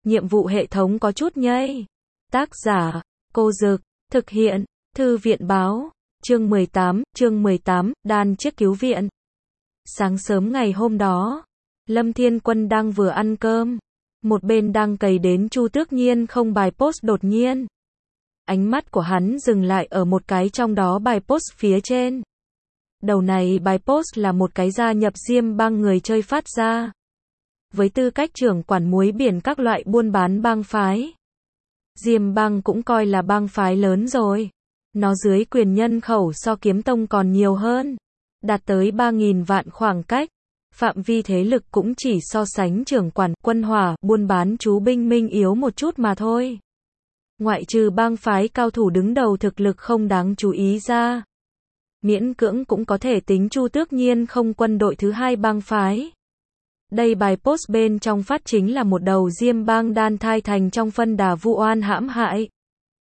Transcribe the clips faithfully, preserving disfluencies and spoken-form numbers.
nhiệm vụ hệ thống có chút nhây. Tác giả, Cô Dực, thực hiện, Thư viện báo, chương mười tám, chương mười tám, đan chiếc cứu viện. Sáng sớm ngày hôm đó, Lâm Thiên Quân đang vừa ăn cơm, một bên đang cày đến Chu Tước Nhiên không bài post đột nhiên. Ánh mắt của hắn dừng lại ở một cái trong đó bài post phía trên. Đầu này bài post là một cái gia nhập Diêm Bang người chơi phát ra. Với tư cách trưởng quản muối biển các loại buôn bán bang phái, Diêm Bang cũng coi là bang phái lớn rồi. Nó dưới quyền nhân khẩu so Kiếm Tông còn nhiều hơn, đạt tới ba nghìn vạn khoảng cách. Phạm vi thế lực cũng chỉ so sánh trưởng quản, quân hỏa, buôn bán chú binh minh yếu một chút mà thôi. Ngoại trừ bang phái cao thủ đứng đầu thực lực không đáng chú ý ra, miễn cưỡng cũng có thể tính Chu Tước Nhiên không quân đội thứ hai bang phái. Đây bài post bên trong phát chính là một đầu Diêm Bang đan thai thành trong phân đà vu oan hãm hại.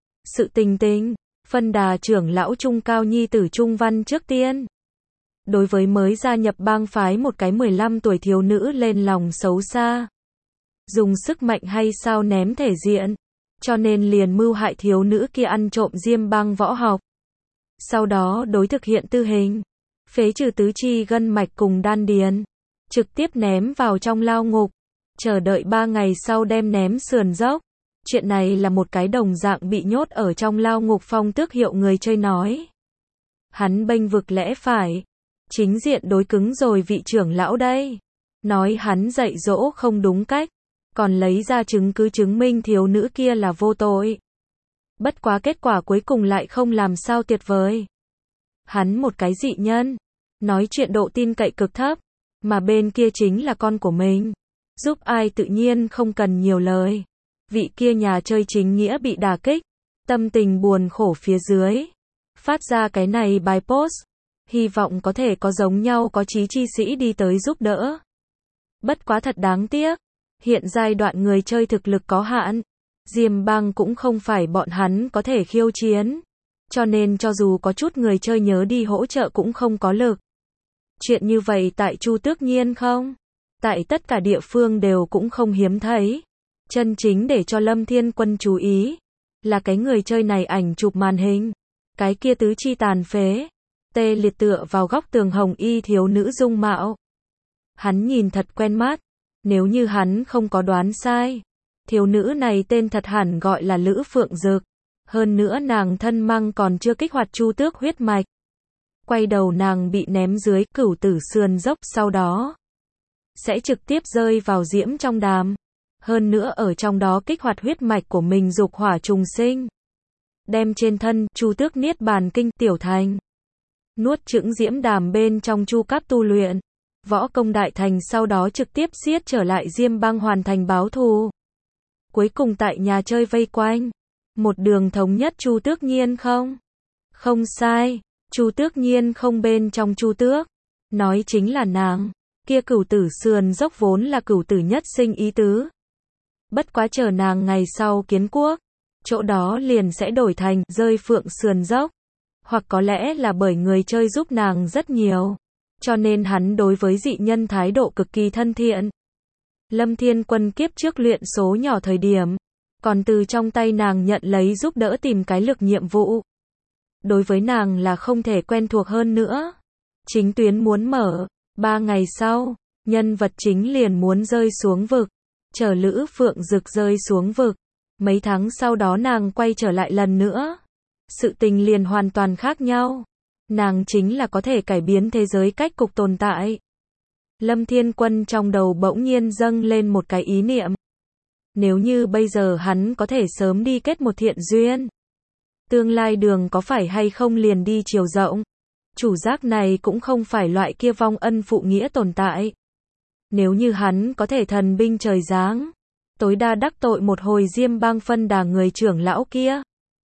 Sự tình tình, phân đà trưởng lão Trung Cao nhi tử Trung Văn trước tiên. Đối với mới gia nhập bang phái một cái mười lăm tuổi thiếu nữ lên lòng xấu xa. Dùng sức mạnh hay sao ném thể diện, cho nên liền mưu hại thiếu nữ kia ăn trộm Diêm Bang võ học. Sau đó đối thực hiện tư hình, phế trừ tứ chi gân mạch cùng đan điền, trực tiếp ném vào trong lao ngục, chờ đợi ba ngày sau đem ném sườn dốc. Chuyện này là một cái đồng dạng bị nhốt ở trong lao ngục Phong Tước Hiệu người chơi nói. Hắn bênh vực lẽ phải, chính diện đối cứng rồi vị trưởng lão đây. Nói hắn dạy dỗ không đúng cách, còn lấy ra chứng cứ chứng minh thiếu nữ kia là vô tội. Bất quá kết quả cuối cùng lại không làm sao tuyệt vời. Hắn một cái dị nhân, nói chuyện độ tin cậy cực thấp, mà bên kia chính là con của mình. Giúp ai tự nhiên không cần nhiều lời. Vị kia nhà chơi chính nghĩa bị đả kích, tâm tình buồn khổ phía dưới, phát ra cái này bài post, hy vọng có thể có giống nhau có chí chi sĩ đi tới giúp đỡ. Bất quá thật đáng tiếc, hiện giai đoạn người chơi thực lực có hạn, Diêm Bang cũng không phải bọn hắn có thể khiêu chiến, cho nên cho dù có chút người chơi nhớ đi hỗ trợ cũng không có lực. Chuyện như vậy tại Chu Tước Nhiên không? Tại tất cả địa phương đều cũng không hiếm thấy. Chân chính để cho Lâm Thiên Quân chú ý là cái người chơi này ảnh chụp màn hình, cái kia tứ chi tàn phế, tê liệt tựa vào góc tường hồng y thiếu nữ dung mạo. Hắn nhìn thật quen mắt, nếu như hắn không có đoán sai, thiếu nữ này tên thật hẳn gọi là Lữ Phượng Dực, hơn nữa nàng thân mang còn chưa kích hoạt Chu Tước huyết mạch. Quay đầu nàng bị ném dưới Cửu Tử sườn dốc, sau đó sẽ trực tiếp rơi vào diễm trong đàm. Hơn nữa ở trong đó kích hoạt huyết mạch của mình dục hỏa trùng sinh. Đem trên thân Chu Tước Niết Bàn Kinh tiểu thành. Nuốt chửng diễm đàm bên trong chu cấp tu luyện. Võ công đại thành sau đó trực tiếp siết trở lại Diêm Bang hoàn thành báo thù. Cuối cùng tại nhà chơi vây quanh. Một đường thống nhất Chu Tước Nhiên không? Không sai, Chu Tước Nhiên không bên trong Chu Tước. Nói chính là nàng. Kia Cửu Tử sườn dốc vốn là cửu tử nhất sinh ý tứ. Bất quá chờ nàng ngày sau kiến quốc, chỗ đó liền sẽ đổi thành rơi phượng sườn dốc. Hoặc có lẽ là bởi người chơi giúp nàng rất nhiều, cho nên hắn đối với dị nhân thái độ cực kỳ thân thiện. Lâm Thiên Quân kiếp trước luyện số nhỏ thời điểm, còn từ trong tay nàng nhận lấy giúp đỡ tìm cái lực nhiệm vụ. Đối với nàng là không thể quen thuộc hơn nữa. Chính tuyến muốn mở, ba ngày sau, nhân vật chính liền muốn rơi xuống vực. Chờ Lữ Phượng Dực rơi xuống vực. Mấy tháng sau đó nàng quay trở lại lần nữa. Sự tình liền hoàn toàn khác nhau. Nàng chính là có thể cải biến thế giới cách cục tồn tại. Lâm Thiên Quân trong đầu bỗng nhiên dâng lên một cái ý niệm. Nếu như bây giờ hắn có thể sớm đi kết một thiện duyên, tương lai đường có phải hay không liền đi chiều rộng. Chủ giác này cũng không phải loại kia vong ân phụ nghĩa tồn tại. Nếu như hắn có thể thần binh trời giáng, tối đa đắc tội một hồi Diêm Bang phân đà người trưởng lão kia.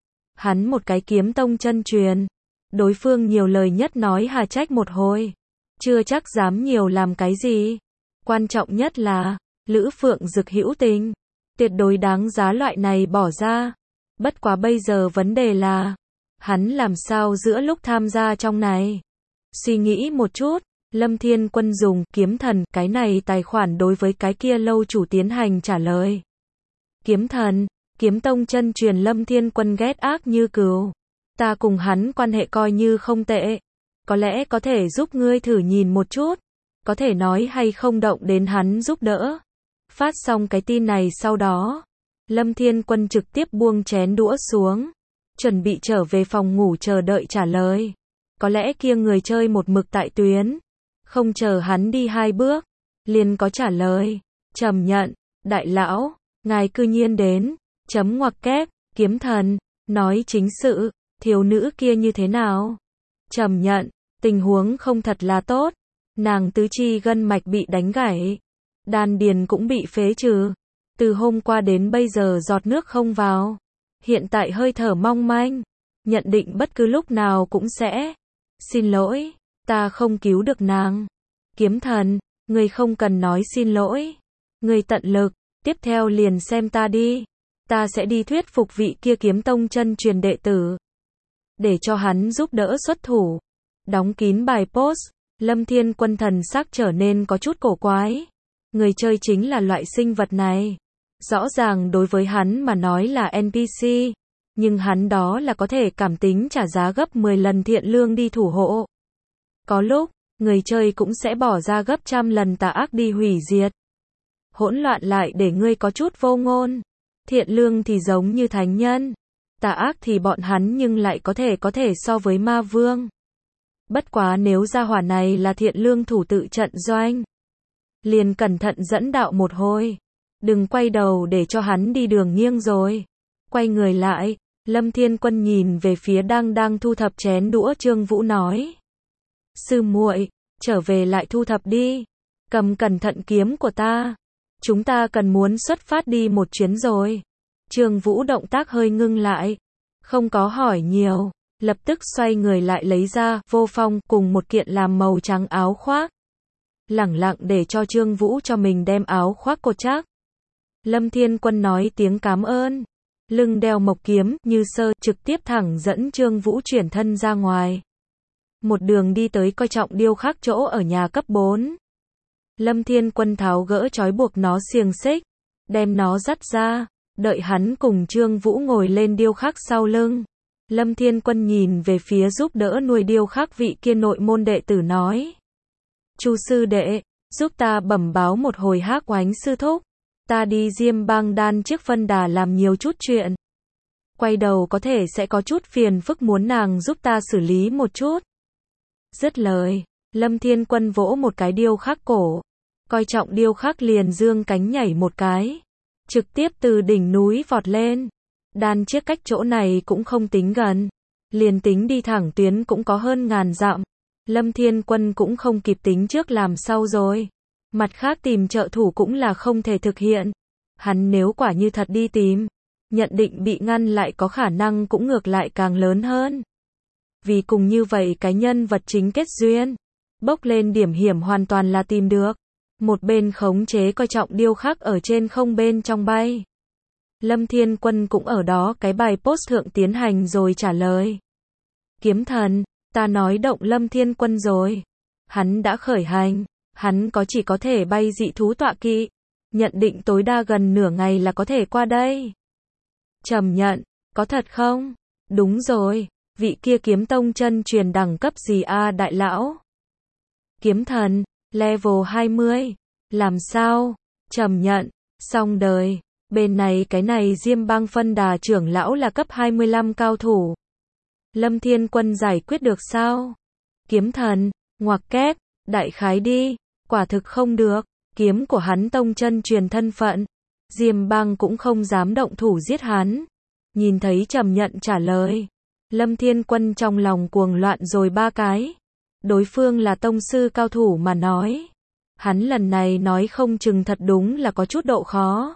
Hắn một cái kiếm tông chân truyền, đối phương nhiều lời nhất nói hà trách một hồi, chưa chắc dám nhiều làm cái gì. Quan trọng nhất là, Lữ Phượng Dực hữu tình, tuyệt đối đáng giá loại này bỏ ra. Bất quá bây giờ vấn đề là, hắn làm sao giữa lúc tham gia trong này. Suy nghĩ một chút, Lâm Thiên Quân dùng kiếm thần cái này tài khoản đối với cái kia lâu chủ tiến hành trả lời. Kiếm thần, kiếm tông chân truyền Lâm Thiên Quân ghét ác như cừu. Ta cùng hắn quan hệ coi như không tệ. Có lẽ có thể giúp ngươi thử nhìn một chút. Có thể nói hay không động đến hắn giúp đỡ. Phát xong cái tin này sau đó, Lâm Thiên Quân trực tiếp buông chén đũa xuống. Chuẩn bị trở về phòng ngủ chờ đợi trả lời. Có lẽ kia người chơi một mực tại tuyến. Không chờ hắn đi hai bước. Liền có trả lời. Trầm nhận, đại lão, ngài cư nhiên đến. Chấm ngoặc kép, kiếm thần, nói chính sự, thiếu nữ kia như thế nào? Trầm nhận, tình huống không thật là tốt. Nàng tứ chi gân mạch bị đánh gãy. Đan điền cũng bị phế trừ. Từ hôm qua đến bây giờ giọt nước không vào. Hiện tại hơi thở mong manh. Nhận định bất cứ lúc nào cũng sẽ. Xin lỗi, ta không cứu được nàng. Kiếm thần, người không cần nói xin lỗi. Người tận lực, tiếp theo liền xem ta đi. Ta sẽ đi thuyết phục vị kia kiếm tông chân truyền đệ tử. Để cho hắn giúp đỡ xuất thủ. Đóng kín bài post, Lâm Thiên Quân thần sắc trở nên có chút cổ quái. Người chơi chính là loại sinh vật này. Rõ ràng đối với hắn mà nói là en pê xê. Nhưng hắn đó là có thể cảm tính trả giá gấp mười lần thiện lương đi thủ hộ. Có lúc, người chơi cũng sẽ bỏ ra gấp trăm lần tà ác đi hủy diệt. Hỗn loạn lại để ngươi có chút vô ngôn. Thiện lương thì giống như thánh nhân. Tà ác thì bọn hắn nhưng lại có thể có thể so với ma vương. Bất quá nếu gia hỏa này là thiện lương thủ tự trận doanh. Liền cẩn thận dẫn đạo một hồi. Đừng quay đầu để cho hắn đi đường nghiêng rồi. Quay người lại, Lâm Thiên Quân nhìn về phía đang đang thu thập chén đũa Trương Vũ nói. Sư muội, trở về lại thu thập đi. Cầm cẩn thận kiếm của ta. Chúng ta cần muốn xuất phát đi một chuyến rồi. Trương Vũ động tác hơi ngưng lại. Không có hỏi nhiều. Lập tức xoay người lại lấy ra vô phong cùng một kiện làm màu trắng áo khoác. Lẳng lặng để cho Trương Vũ cho mình đem áo khoác cột chắc. Lâm Thiên Quân nói tiếng cảm ơn. Lưng đeo mộc kiếm như sơ trực tiếp thẳng dẫn Trương Vũ chuyển thân ra ngoài. Một đường đi tới coi trọng điêu khắc chỗ ở nhà cấp bốn. Lâm Thiên Quân tháo gỡ trói buộc nó xiềng xích. Đem nó dắt ra. Đợi hắn cùng Trương Vũ ngồi lên điêu khắc sau lưng. Lâm Thiên Quân nhìn về phía giúp đỡ nuôi điêu khắc vị kia nội môn đệ tử nói. Chu sư đệ, giúp ta bẩm báo một hồi Hắc Oánh sư thúc. Ta đi Diêm Bang Đan trước phân đà làm nhiều chút chuyện. Quay đầu có thể sẽ có chút phiền phức muốn nàng giúp ta xử lý một chút. Dứt lời, Lâm Thiên Quân vỗ một cái điêu khắc cổ. Coi trọng điêu khắc liền dương cánh nhảy một cái. Trực tiếp từ đỉnh núi vọt lên. Đan chiếc cách chỗ này cũng không tính gần. Liền tính đi thẳng tuyến cũng có hơn ngàn dặm. Lâm Thiên Quân cũng không kịp tính trước làm sau rồi. Mặt khác tìm trợ thủ cũng là không thể thực hiện. Hắn nếu quả như thật đi tìm, nhận định bị ngăn lại có khả năng cũng ngược lại càng lớn hơn. Vì cùng như vậy cái nhân vật chính kết duyên, bốc lên điểm hiểm hoàn toàn là tìm được. Một bên khống chế coi trọng điêu khắc ở trên không bên trong bay. Lâm Thiên Quân cũng ở đó cái bài post thượng tiến hành rồi trả lời. Kiếm thần, ta nói động Lâm Thiên Quân rồi. Hắn đã khởi hành. Hắn có chỉ có thể bay dị thú tọa kỵ. Nhận định tối đa gần nửa ngày là có thể qua đây. Trầm nhận, có thật không? Đúng rồi, vị kia kiếm tông chân truyền đẳng cấp gì a đại lão? Kiếm thần, level hai mươi. Làm sao? Trầm nhận, xong đời. Bên này cái này Diêm Bang phân đà trưởng lão là cấp hai mươi lăm cao thủ. Lâm Thiên Quân giải quyết được sao? Kiếm thần, ngoặc kép, đại khái đi. Quả thực không được, kiếm của hắn tông chân truyền thân phận. Diêm Bang cũng không dám động thủ giết hắn. Nhìn thấy Trầm nhận trả lời. Lâm Thiên Quân trong lòng cuồng loạn rồi ba cái. Đối phương là tông sư cao thủ mà nói. Hắn lần này nói không chừng thật đúng là có chút độ khó.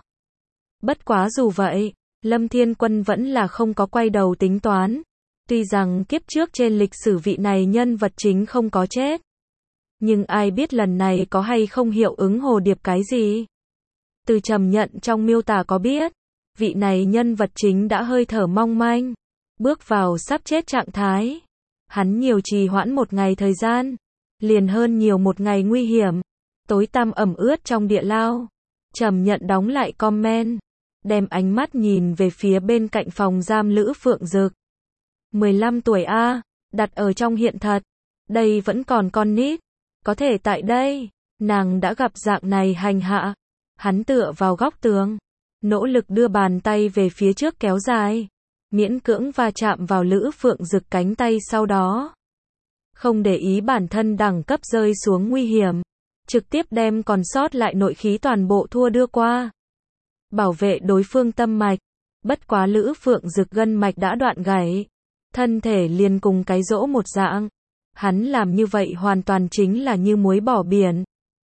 Bất quá dù vậy, Lâm Thiên Quân vẫn là không có quay đầu tính toán. Tuy rằng kiếp trước trên lịch sử vị này nhân vật chính không có chết. Nhưng ai biết lần này có hay không hiệu ứng hồ điệp cái gì? Từ Trầm nhận trong miêu tả có biết, vị này nhân vật chính đã hơi thở mong manh, bước vào sắp chết trạng thái. Hắn nhiều trì hoãn một ngày thời gian, liền hơn nhiều một ngày nguy hiểm, tối tăm ẩm ướt trong địa lao. Trầm nhận đóng lại comment, đem ánh mắt nhìn về phía bên cạnh phòng giam Lữ Phượng Dực. mười lăm tuổi a, đặt ở trong hiện thật, đây vẫn còn con nít, có thể tại đây, nàng đã gặp dạng này hành hạ. Hắn tựa vào góc tường, nỗ lực đưa bàn tay về phía trước kéo dài, miễn cưỡng va chạm vào Lữ Phượng Dực cánh tay, sau đó không để ý bản thân đẳng cấp rơi xuống nguy hiểm, trực tiếp đem còn sót lại nội khí toàn bộ thua đưa qua, bảo vệ đối phương tâm mạch. Bất quá Lữ Phượng Dực gân mạch đã đoạn gãy, thân thể liền cùng cái rỗ một dạng. Hắn làm như vậy hoàn toàn chính là như muối bỏ biển.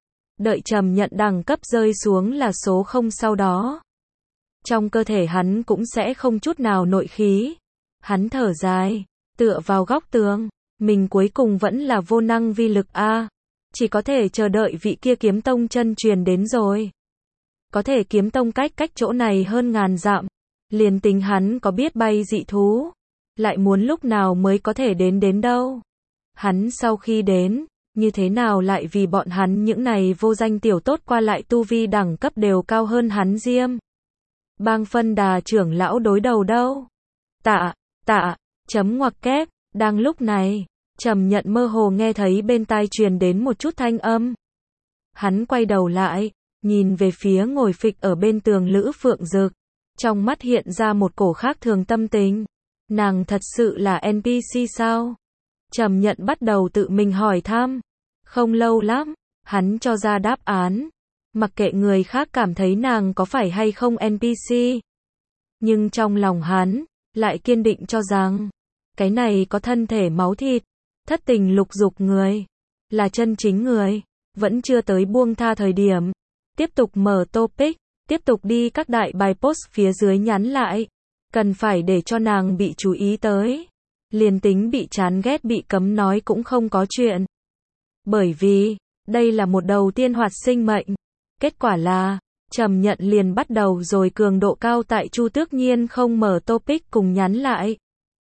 Đợi Trầm Nhận đẳng cấp rơi xuống là số không, sau đó trong cơ thể hắn cũng sẽ không chút nào nội khí. Hắn thở dài, tựa vào góc tường, mình cuối cùng vẫn là vô năng vi lực a, chỉ có thể chờ đợi vị kia kiếm tông chân truyền đến rồi. Có thể kiếm tông cách cách chỗ này hơn ngàn dặm, liền tính hắn có biết bay dị thú, lại muốn lúc nào mới có thể đến đến đâu. Hắn sau khi đến, như thế nào lại vì bọn hắn những này vô danh tiểu tốt qua lại tu vi đẳng cấp đều cao hơn hắn Diêm Bang phân đà trưởng lão đối đầu đâu. Tạ, tạ, chấm ngoặc kép. Đang lúc này, Trầm Nhận mơ hồ nghe thấy bên tai truyền đến một chút thanh âm. Hắn quay đầu lại, nhìn về phía ngồi phịch ở bên tường Lữ Phượng Dực, trong mắt hiện ra một cổ khác thường tâm tình. Nàng thật sự là en pê xê sao? Trầm Nhận bắt đầu tự mình hỏi thăm. Không lâu lắm, hắn cho ra đáp án. Mặc kệ người khác cảm thấy nàng có phải hay không en pê xê. Nhưng trong lòng hắn, lại kiên định cho rằng, cái này có thân thể máu thịt, thất tình lục dục người, là chân chính người, vẫn chưa tới buông tha thời điểm. Tiếp tục mở topic, tiếp tục đi các đại bài post phía dưới nhắn lại. Cần phải để cho nàng bị chú ý tới. Liền tính bị chán ghét bị cấm nói cũng không có chuyện. Bởi vì, đây là một đầu tiên hoạt sinh mệnh. Kết quả là, Trầm Nhận liền bắt đầu rồi cường độ cao tại Chu Tước Nhiên không mở topic cùng nhắn lại.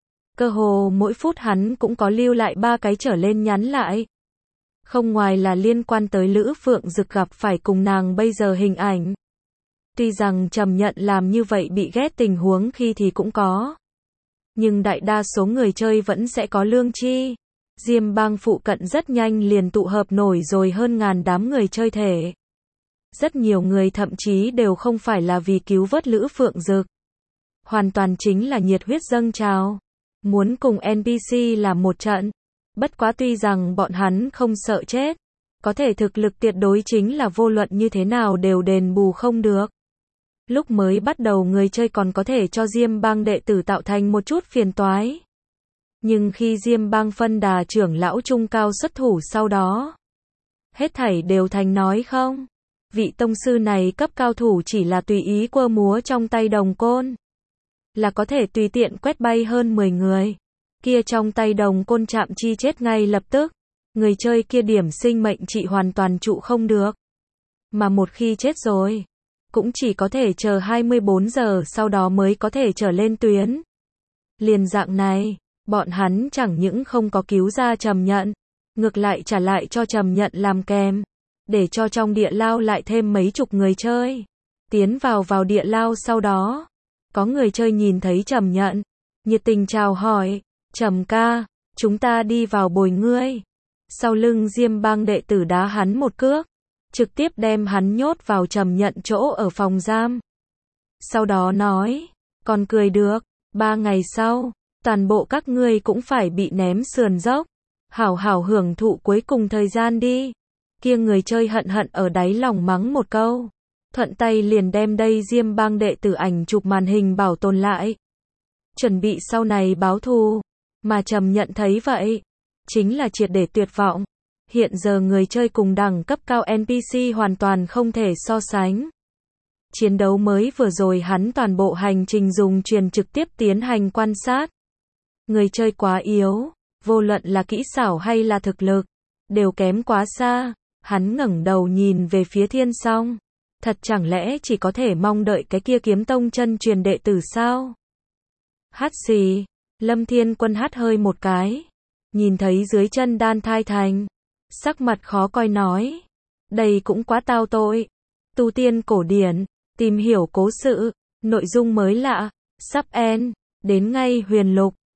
Cơ hồ mỗi phút hắn cũng có lưu lại ba cái trở lên nhắn lại. Không ngoài là liên quan tới Lữ Phượng Dực gặp phải cùng nàng bây giờ hình ảnh. Tuy rằng Trầm Nhận làm như vậy bị ghét tình huống khi thì cũng có. Nhưng đại đa số người chơi vẫn sẽ có lương tri. Diêm Bang phụ cận rất nhanh liền tụ hợp nổi rồi hơn ngàn đám người chơi thể. Rất nhiều người thậm chí đều không phải là vì cứu vớt Lữ Phượng Dực. Hoàn toàn chính là nhiệt huyết dâng trào. Muốn cùng en pê xê làm một trận. Bất quá tuy rằng bọn hắn không sợ chết. Có thể thực lực tuyệt đối chính là vô luận như thế nào đều đền bù không được. Lúc mới bắt đầu người chơi còn có thể cho Diêm Bang đệ tử tạo thành một chút phiền toái. Nhưng khi Diêm Bang phân đà trưởng lão trung cao xuất thủ sau đó, hết thảy đều thành nói không. Vị tông sư này cấp cao thủ chỉ là tùy ý quơ múa trong tay đồng côn, là có thể tùy tiện quét bay hơn mười người. Kia trong tay đồng côn chạm chi chết ngay lập tức. Người chơi kia điểm sinh mệnh trị hoàn toàn trụ không được. Mà một khi chết rồi, cũng chỉ có thể chờ hai mươi bốn giờ sau đó mới có thể trở lên tuyến. Liền dạng này, bọn hắn chẳng những không có cứu ra Trầm Nhận, ngược lại trả lại cho Trầm Nhận làm kèm, để cho trong địa lao lại thêm mấy chục người chơi. Tiến vào vào địa lao sau đó, có người chơi nhìn thấy Trầm Nhận, nhiệt tình chào hỏi, Trầm ca, chúng ta đi vào bồi ngươi. Sau lưng Diêm Bang đệ tử đá hắn một cước, trực tiếp đem hắn nhốt vào Trầm Nhận chỗ ở phòng giam. Sau đó nói, còn cười được, ba ngày sau, toàn bộ các ngươi cũng phải bị ném sườn dốc. Hảo hảo hưởng thụ cuối cùng thời gian đi. Kia người chơi hận hận ở đáy lòng mắng một câu. Thuận tay liền đem đây Diêm Bang đệ tử ảnh chụp màn hình bảo tồn lại. Chuẩn bị sau này báo thù. Mà Trầm Nhận thấy vậy, chính là triệt để tuyệt vọng. Hiện giờ người chơi cùng đẳng cấp cao en pê xê hoàn toàn không thể so sánh. Chiến đấu mới vừa rồi hắn toàn bộ hành trình dùng truyền trực tiếp tiến hành quan sát. Người chơi quá yếu, vô luận là kỹ xảo hay là thực lực, đều kém quá xa. Hắn ngẩng đầu nhìn về phía Thiên Song. Thật chẳng lẽ chỉ có thể mong đợi cái kia kiếm tông chân truyền đệ tử sao? Hát xì, Lâm Thiên Quân hát hơi một cái. Nhìn thấy dưới chân đan thai thành. Sắc mặt khó coi nói. Đây cũng quá tao tội. Tu tiên cổ điển, tìm hiểu cố sự, Nội dung mới lạ, sắp end, đến ngay huyền lục.